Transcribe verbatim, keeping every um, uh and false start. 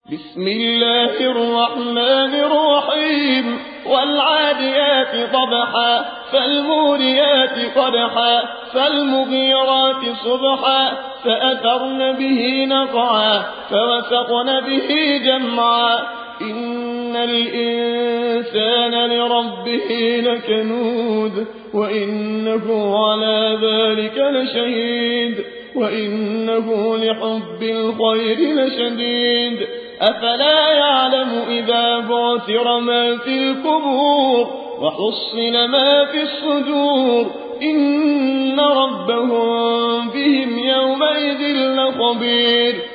بسم الله الرحمن الرحيم والعاديات ضبحا فالموريات قدحا فالمغيرات صبحا فأثرن به نقعا فوسطن به جمعا إن الإنسان لربه لكنود وإنه على ذلك لشهيد وإنه لحب الخير لشديد أفلا يعلم إذا بعثر ما في القبور وحصل ما في الصدور إن ربهم بهم يومئذ لخبير